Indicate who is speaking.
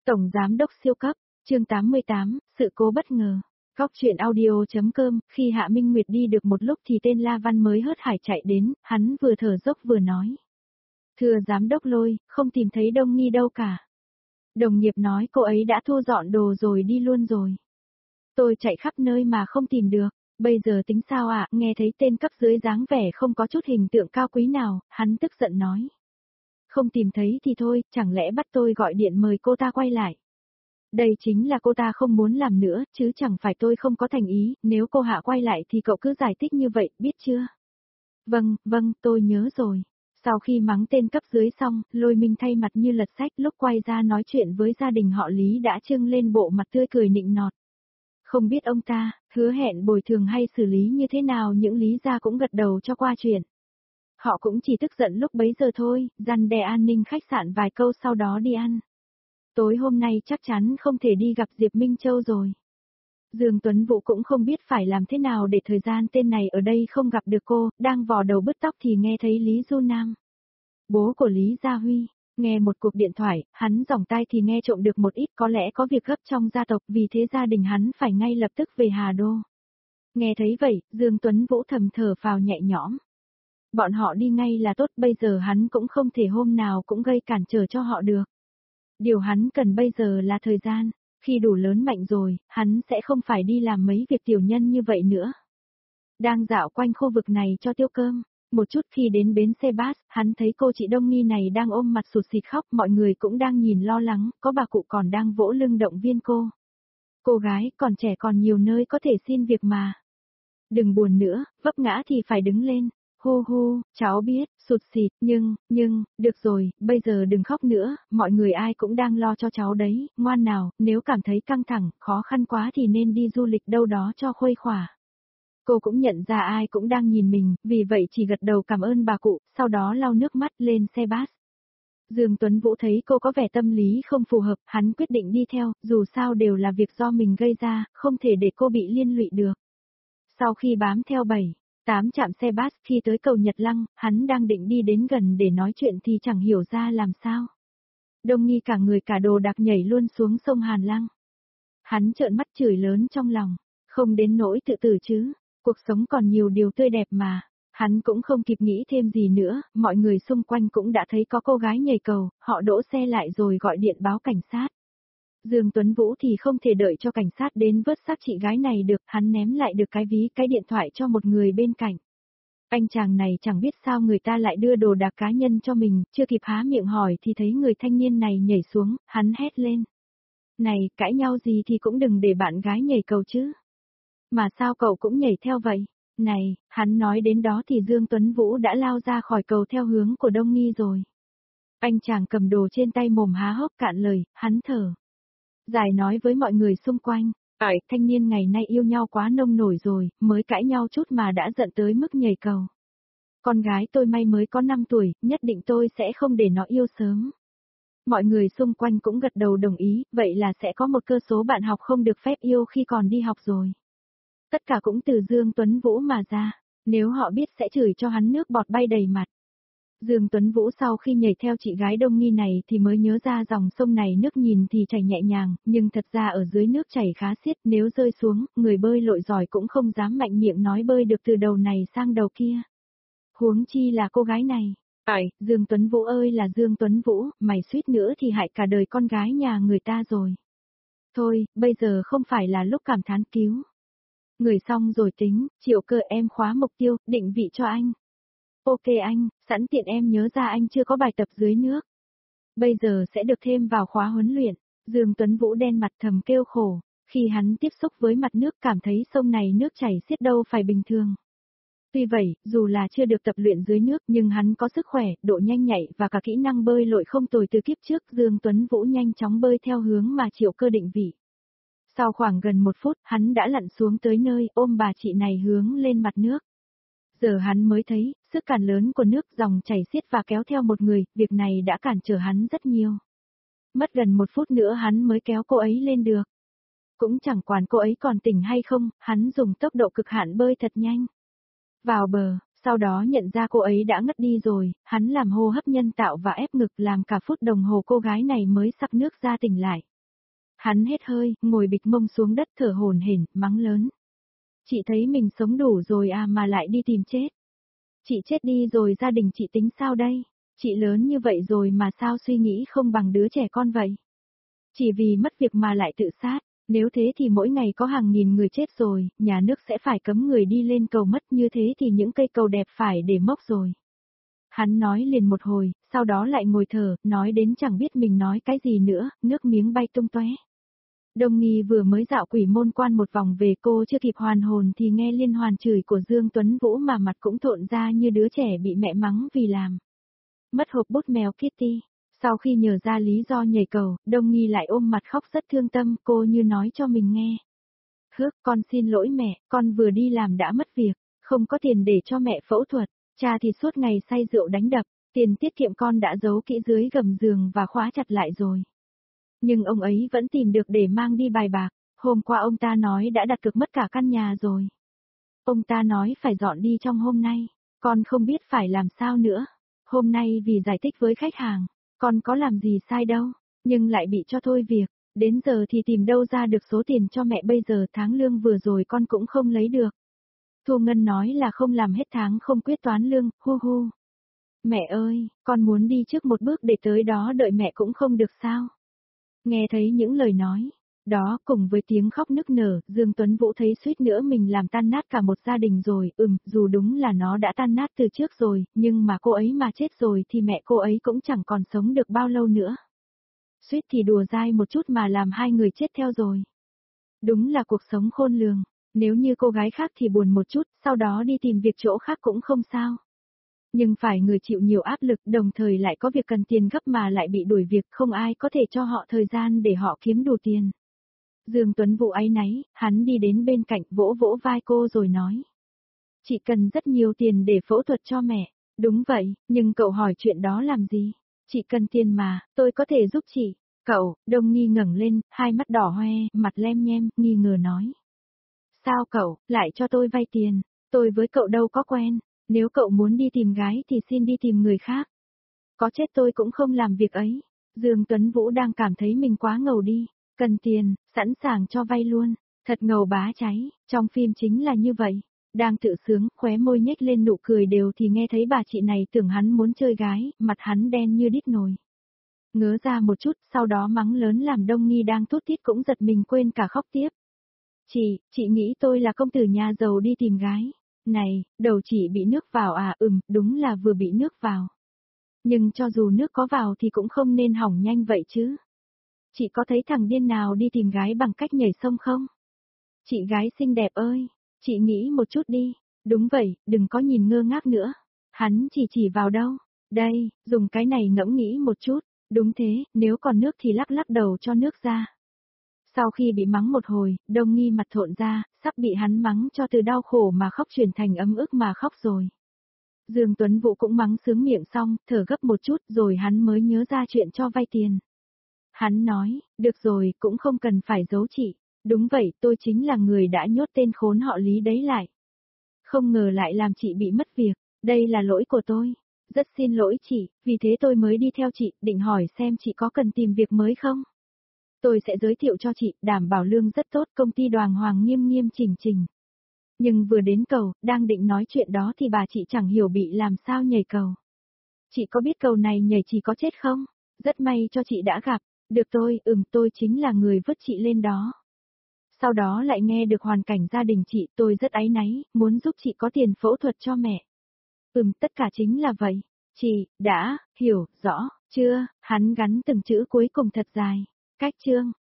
Speaker 1: Tổng Giám đốc siêu cấp, chương 88, sự cố bất ngờ. Góc truyện audio.com, khi Hạ Minh Nguyệt đi được một lúc thì tên La Văn mới hớt hải chạy đến, hắn vừa thở dốc vừa nói. Thưa Giám đốc Lôi, không tìm thấy Đông Nghi đâu cả. Đồng nghiệp nói cô ấy đã thu dọn đồ rồi đi luôn rồi. Tôi chạy khắp nơi mà không tìm được, bây giờ tính sao ạ? Nghe thấy tên cấp dưới dáng vẻ không có chút hình tượng cao quý nào, hắn tức giận nói. Không tìm thấy thì thôi, chẳng lẽ bắt tôi gọi điện mời cô ta quay lại. Đây chính là cô ta không muốn làm nữa, chứ chẳng phải tôi không có thành ý, nếu cô Hạ quay lại thì cậu cứ giải thích như vậy, biết chưa? Vâng, tôi nhớ rồi. Sau khi mắng tên cấp dưới xong, Lôi Minh thay mặt như lật sách, lúc quay ra nói chuyện với gia đình họ Lý đã trưng lên bộ mặt tươi cười nịnh nọt. Không biết ông ta, hứa hẹn bồi thường hay xử lý như thế nào, những Lý gia cũng gật đầu cho qua chuyện. Họ cũng chỉ tức giận lúc bấy giờ thôi, răn đe an ninh khách sạn vài câu sau đó đi ăn. Tối hôm nay chắc chắn không thể đi gặp Diệp Minh Châu rồi. Dương Tuấn Vũ cũng không biết phải làm thế nào để thời gian tên này ở đây không gặp được cô, đang vò đầu bứt tóc thì nghe thấy Lý Du Nam. Bố của Lý Gia Huy, nghe một cuộc điện thoại, hắn giỏng tai thì nghe trộm được một ít, có lẽ có việc gấp trong gia tộc, vì thế gia đình hắn phải ngay lập tức về Hà Đô. Nghe thấy vậy, Dương Tuấn Vũ thầm thở phào nhẹ nhõm. Bọn họ đi ngay là tốt, bây giờ hắn cũng không thể hôm nào cũng gây cản trở cho họ được. Điều hắn cần bây giờ là thời gian, khi đủ lớn mạnh rồi, hắn sẽ không phải đi làm mấy việc tiểu nhân như vậy nữa. Đang dạo quanh khu vực này cho tiêu cơm, một chút khi đến bến xe bus, hắn thấy cô chị Đông Nghi này đang ôm mặt sụt sịt khóc, mọi người cũng đang nhìn lo lắng, có bà cụ còn đang vỗ lưng động viên cô. Cô gái còn trẻ còn nhiều nơi có thể xin việc mà. Đừng buồn nữa, vấp ngã thì phải đứng lên. Hu hu, cháu biết, sụt sịt, nhưng, được rồi, bây giờ đừng khóc nữa, mọi người ai cũng đang lo cho cháu đấy, ngoan nào, nếu cảm thấy căng thẳng, khó khăn quá thì nên đi du lịch đâu đó cho khuây khỏa. Cô cũng nhận ra ai cũng đang nhìn mình, vì vậy chỉ gật đầu cảm ơn bà cụ, sau đó lau nước mắt lên xe bus. Dương Tuấn Vũ thấy cô có vẻ tâm lý không phù hợp, hắn quyết định đi theo, dù sao đều là việc do mình gây ra, không thể để cô bị liên lụy được. Sau khi bám theo 7-8 trạm xe bus, khi tới cầu Nhật Lăng, hắn đang định đi đến gần để nói chuyện thì chẳng hiểu ra làm sao. Đông Nghi cả người cả đồ đạc nhảy luôn xuống sông Hàn Lăng. Hắn trợn mắt chửi lớn trong lòng, không đến nỗi tự tử chứ, cuộc sống còn nhiều điều tươi đẹp mà. Hắn cũng không kịp nghĩ thêm gì nữa, mọi người xung quanh cũng đã thấy có cô gái nhảy cầu, họ đỗ xe lại rồi gọi điện báo cảnh sát. Dương Tuấn Vũ thì không thể đợi cho cảnh sát đến vớt xác chị gái này được, hắn ném lại được cái ví cái điện thoại cho một người bên cạnh. Anh chàng này chẳng biết sao người ta lại đưa đồ đạc cá nhân cho mình, chưa kịp há miệng hỏi thì thấy người thanh niên này nhảy xuống, hắn hét lên. Này, cãi nhau gì thì cũng đừng để bạn gái nhảy cầu chứ. Mà sao cậu cũng nhảy theo vậy? Này, hắn nói đến đó thì Dương Tuấn Vũ đã lao ra khỏi cầu theo hướng của Đông Nghi rồi. Anh chàng cầm đồ trên tay mồm há hốc cạn lời, hắn thở dài nói với mọi người xung quanh, thanh niên ngày nay yêu nhau quá nông nổi rồi, mới cãi nhau chút mà đã giận tới mức nhảy cầu. Con gái tôi may mới có 5 tuổi, nhất định tôi sẽ không để nó yêu sớm. Mọi người xung quanh cũng gật đầu đồng ý, vậy là sẽ có một cơ số bạn học không được phép yêu khi còn đi học rồi. Tất cả cũng từ Dương Tuấn Vũ mà ra, nếu họ biết sẽ chửi cho hắn nước bọt bay đầy mặt. Dương Tuấn Vũ sau khi nhảy theo chị gái Đông Nghi này thì mới nhớ ra dòng sông này nước nhìn thì chảy nhẹ nhàng, nhưng thật ra ở dưới nước chảy khá xiết, nếu rơi xuống, người bơi lội giỏi cũng không dám mạnh miệng nói bơi được từ đầu này sang đầu kia. Huống chi là cô gái này. Dương Tuấn Vũ ơi là Dương Tuấn Vũ, mày suýt nữa thì hại cả đời con gái nhà người ta rồi. Thôi, bây giờ không phải là lúc cảm thán cứu. Người xong rồi tính, Triệu Cơ em khóa mục tiêu, định vị cho anh. Ok anh, sẵn tiện em nhớ ra anh chưa có bài tập dưới nước. Bây giờ sẽ được thêm vào khóa huấn luyện. Dương Tuấn Vũ đen mặt thầm kêu khổ, khi hắn tiếp xúc với mặt nước cảm thấy sông này nước chảy xiết đâu phải bình thường. Tuy vậy, dù là chưa được tập luyện dưới nước nhưng hắn có sức khỏe, độ nhanh nhạy và cả kỹ năng bơi lội không tồi từ kiếp trước. Dương Tuấn Vũ nhanh chóng bơi theo hướng mà Triệu Cơ định vị. Sau khoảng gần 1 phút, hắn đã lặn xuống tới nơi, ôm bà chị này hướng lên mặt nước. Giờ hắn mới thấy, sức cản lớn của nước dòng chảy xiết và kéo theo một người, việc này đã cản trở hắn rất nhiều. Mất gần 1 phút nữa hắn mới kéo cô ấy lên được. Cũng chẳng quản cô ấy còn tỉnh hay không, hắn dùng tốc độ cực hạn bơi thật nhanh. Vào bờ, sau đó nhận ra cô ấy đã ngất đi rồi, hắn làm hô hấp nhân tạo và ép ngực làm cả phút đồng hồ cô gái này mới sặc nước ra tỉnh lại. Hắn hết hơi, ngồi bịch mông xuống đất thở hổn hển, mắng lớn. Chị thấy mình sống đủ rồi à mà lại đi tìm chết. Chị chết đi rồi gia đình chị tính sao đây? Chị lớn như vậy rồi mà sao suy nghĩ không bằng đứa trẻ con vậy? Chỉ vì mất việc mà lại tự sát, nếu thế thì mỗi ngày có hàng nghìn người chết rồi, nhà nước sẽ phải cấm người đi lên cầu mất, như thế thì những cây cầu đẹp phải để mốc rồi. Hắn nói liền một hồi, sau đó lại ngồi thở, nói đến chẳng biết mình nói cái gì nữa, nước miếng bay tung tóe. Đông Nghi vừa mới dạo Quỷ Môn Quan một vòng về, cô chưa kịp hoàn hồn thì nghe liên hoàn chửi của Dương Tuấn Vũ mà mặt cũng thộn ra như đứa trẻ bị mẹ mắng vì làm mất hộp bút mèo Kitty. Sau khi nhờ ra lý do nhảy cầu, Đông Nghi lại ôm mặt khóc rất thương tâm, cô như nói cho mình nghe. Hước, con xin lỗi mẹ, con vừa đi làm đã mất việc, không có tiền để cho mẹ phẫu thuật, cha thì suốt ngày say rượu đánh đập, tiền tiết kiệm con đã giấu kỹ dưới gầm giường và khóa chặt lại rồi. Nhưng ông ấy vẫn tìm được để mang đi bài bạc, hôm qua ông ta nói đã đặt cược mất cả căn nhà rồi. Ông ta nói phải dọn đi trong hôm nay, con không biết phải làm sao nữa. Hôm nay vì giải thích với khách hàng, con có làm gì sai đâu, nhưng lại bị cho thôi việc, đến giờ thì tìm đâu ra được số tiền cho mẹ, bây giờ tháng lương vừa rồi con cũng không lấy được. Thu Ngân nói là không làm hết tháng không quyết toán lương, hu hu. Mẹ ơi, con muốn đi trước một bước để tới đó đợi mẹ cũng không được sao? Nghe thấy những lời nói đó cùng với tiếng khóc nức nở, Dương Tuấn Vũ thấy suýt nữa mình làm tan nát cả một gia đình rồi, dù đúng là nó đã tan nát từ trước rồi, nhưng mà cô ấy mà chết rồi thì mẹ cô ấy cũng chẳng còn sống được bao lâu nữa. Suýt thì đùa dai một chút mà làm hai người chết theo rồi. Đúng là cuộc sống khôn lường, nếu như cô gái khác thì buồn một chút, sau đó đi tìm việc chỗ khác cũng không sao. Nhưng phải người chịu nhiều áp lực, đồng thời lại có việc cần tiền gấp mà lại bị đuổi việc, không ai có thể cho họ thời gian để họ kiếm đủ tiền. Dương Tuấn Vũ áy náy, hắn đi đến bên cạnh vỗ vỗ vai cô rồi nói. Chị cần rất nhiều tiền để phẫu thuật cho mẹ. Đúng vậy, nhưng cậu hỏi chuyện đó làm gì? Chị cần tiền mà, tôi có thể giúp chị. Cậu, Đông Nghi ngẩng lên, hai mắt đỏ hoe, mặt lem nhem, nghi ngờ nói. Sao cậu, lại cho tôi vay tiền? Tôi với cậu đâu có quen. Nếu cậu muốn đi tìm gái thì xin đi tìm người khác. Có chết tôi cũng không làm việc ấy. Dương Tuấn Vũ đang cảm thấy mình quá ngầu đi. Cần tiền, sẵn sàng cho vay luôn. Thật ngầu bá cháy, trong phim chính là như vậy. Đang tự sướng, khóe môi nhếch lên nụ cười đều thì nghe thấy bà chị này tưởng hắn muốn chơi gái, mặt hắn đen như đít nồi. Ngớ ra một chút, sau đó mắng lớn làm Đông Nghi đang thút thít cũng giật mình quên cả khóc tiếp. Chị nghĩ tôi là công tử nhà giàu đi tìm gái. Này, đầu chị bị nước vào à? Đúng là vừa bị nước vào. Nhưng cho dù nước có vào thì cũng không nên hỏng nhanh vậy chứ. Chị có thấy thằng điên nào đi tìm gái bằng cách nhảy sông không? Chị gái xinh đẹp ơi, chị nghĩ một chút đi. Đúng vậy, đừng có nhìn ngơ ngác nữa. Hắn chỉ vào đâu? Đây, dùng cái này ngẫm nghĩ một chút. Đúng thế, nếu còn nước thì lắc lắc đầu cho nước ra. Sau khi bị mắng một hồi, Đông Nghi mặt thộn ra, sắp bị hắn mắng cho từ đau khổ mà khóc chuyển thành ấm ức mà khóc rồi. Dương Tuấn Vũ cũng mắng sướng miệng xong, thở gấp một chút rồi hắn mới nhớ ra chuyện cho vay tiền. Hắn nói, được rồi, cũng không cần phải giấu chị. Đúng vậy, tôi chính là người đã nhốt tên khốn họ Lý đấy lại. Không ngờ lại làm chị bị mất việc, đây là lỗi của tôi. Rất xin lỗi chị, vì thế tôi mới đi theo chị, định hỏi xem chị có cần tìm việc mới không? Tôi sẽ giới thiệu cho chị, đảm bảo lương rất tốt, công ty Đoàn Hoàng nghiêm nghiêm chỉnh chỉnh. Nhưng vừa đến cầu, đang định nói chuyện đó thì bà chị chẳng hiểu bị làm sao nhảy cầu. Chị có biết cầu này nhảy chỉ có chết không? Rất may cho chị đã gặp. Được tôi chính là người vứt chị lên đó. Sau đó lại nghe được hoàn cảnh gia đình chị, tôi rất áy náy, muốn giúp chị có tiền phẫu thuật cho mẹ. Tất cả chính là vậy. Chị, đã, hiểu, rõ, chưa, hắn gắn từng chữ cuối cùng thật dài. Cách chương.